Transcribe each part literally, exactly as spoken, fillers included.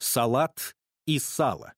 Салат и сало.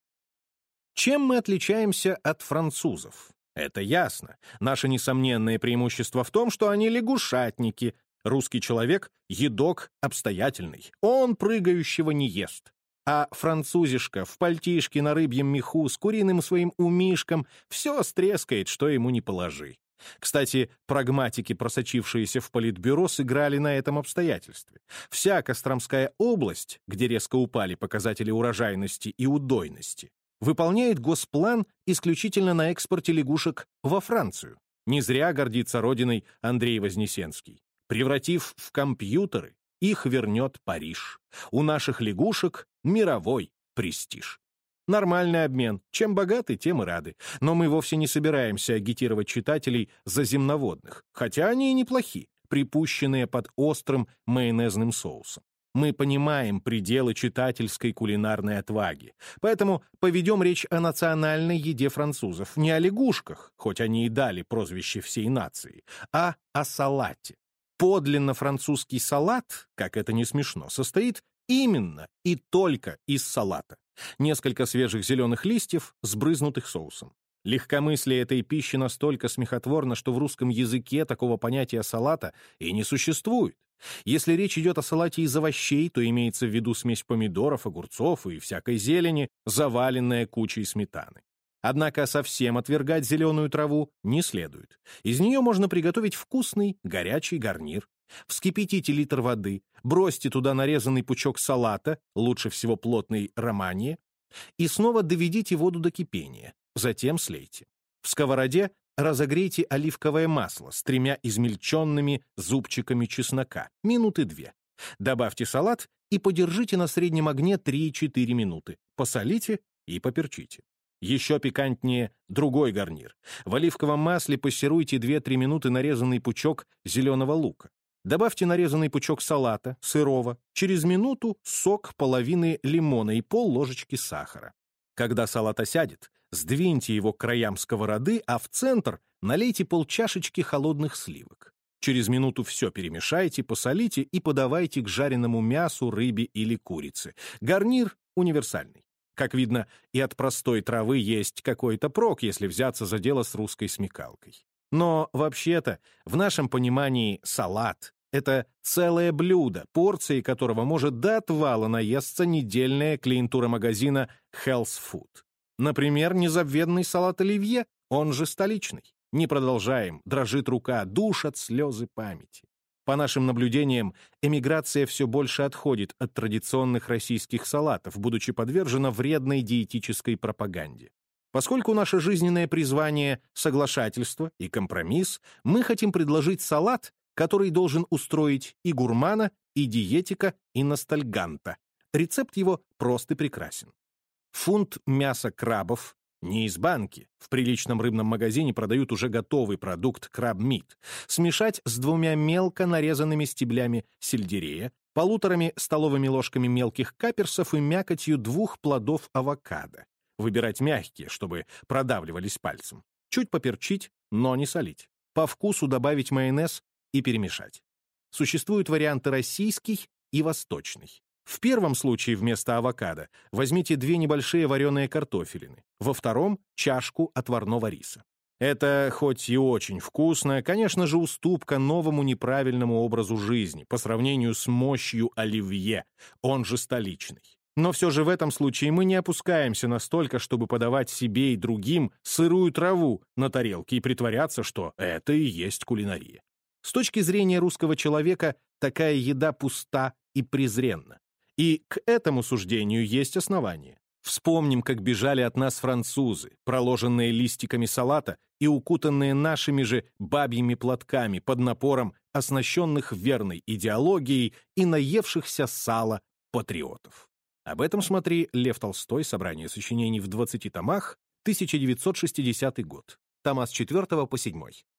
Чем мы отличаемся от французов? Это ясно. Наше несомненное преимущество в том, что они лягушатники. Русский человек — едок обстоятельный. Он прыгающего не ест. А французишка в пальтишке на рыбьем меху с куриным своим умишком все стрескает, что ему не положи. Кстати, прагматики, просочившиеся в политбюро, сыграли на этом обстоятельстве. Вся Костромская область, где резко упали показатели урожайности и удойности, выполняет госплан исключительно на экспорте лягушек во Францию. Не зря гордится родиной Андрей Вознесенский. Превратив в компьютеры, их вернет Париж. У наших лягушек мировой престиж. Нормальный обмен. Чем богаты, тем и рады. Но мы вовсе не собираемся агитировать читателей за земноводных, хотя они и неплохи, припущенные под острым майонезным соусом. Мы понимаем пределы читательской кулинарной отваги, поэтому поведем речь о национальной еде французов, не о лягушках, хоть они и дали прозвище всей нации, а о салате. Подлинно французский салат, как это не смешно, состоит именно и только из салата. Несколько свежих зеленых листьев, сбрызнутых соусом. Легкомыслие этой пищи настолько смехотворно, что в русском языке такого понятия салата и не существует. Если речь идет о салате из овощей, то имеется в виду смесь помидоров, огурцов и всякой зелени, заваленная кучей сметаны. Однако совсем отвергать зеленую траву не следует. Из нее можно приготовить вкусный горячий гарнир. Вскипятите литр воды, бросьте туда нарезанный пучок салата, лучше всего плотный романье, и снова доведите воду до кипения, затем слейте. В сковороде разогрейте оливковое масло с тремя измельченными зубчиками чеснока, минуты две. Добавьте салат и подержите на среднем огне три-четыре минуты. Посолите и поперчите. Еще пикантнее другой гарнир. В оливковом масле пассеруйте две-три минуты нарезанный пучок зеленого лука. Добавьте нарезанный пучок салата, сырого, через минуту сок половины лимона и пол-ложечки сахара. Когда салат осядет, сдвиньте его к краям сковороды, а в центр налейте полчашечки холодных сливок. Через минуту все перемешайте, посолите и подавайте к жареному мясу, рыбе или курице. Гарнир универсальный. Как видно, и от простой травы есть какой-то прок, если взяться за дело с русской смекалкой. Но, вообще-то, в нашем понимании салат — это целое блюдо, порции которого может до отвала наесться недельная клиентура магазина Health Food. Например, незабвенный салат оливье, он же столичный. Не продолжаем, дрожит рука, душат слезы памяти. По нашим наблюдениям, эмиграция все больше отходит от традиционных российских салатов, будучи подвержена вредной диетической пропаганде. Поскольку наше жизненное призвание — соглашательство и компромисс, мы хотим предложить салат, который должен устроить и гурмана, и диетика, и ностальганта. Рецепт его прост и прекрасен. Фунт мяса крабов, не из банки, в приличном рыбном магазине продают уже готовый продукт краб-мит, смешать с двумя мелко нарезанными стеблями сельдерея, полуторами столовыми ложками мелких каперсов и мякотью двух плодов авокадо. Выбирать мягкие, чтобы продавливались пальцем. Чуть поперчить, но не солить. По вкусу добавить майонез и перемешать. Существуют варианты российский и восточный. В первом случае вместо авокадо возьмите две небольшие вареные картофелины, во втором — чашку отварного риса. Это хоть и очень вкусно, конечно же, уступка новому неправильному образу жизни по сравнению с мощью оливье, он же столичный. Но все же в этом случае мы не опускаемся настолько, чтобы подавать себе и другим сырую траву на тарелке и притворяться, что это и есть кулинария. С точки зрения русского человека такая еда пуста и презренна. И к этому суждению есть основания. Вспомним, как бежали от нас французы, проложенные листиками салата и укутанные нашими же бабьими платками под напором оснащенных верной идеологией и наевшихся сала патриотов. Об этом смотри Лев Толстой, собрание сочинений в двадцати томах, тысяча девятьсот шестидесятый год, тома с четвёртого по седьмой.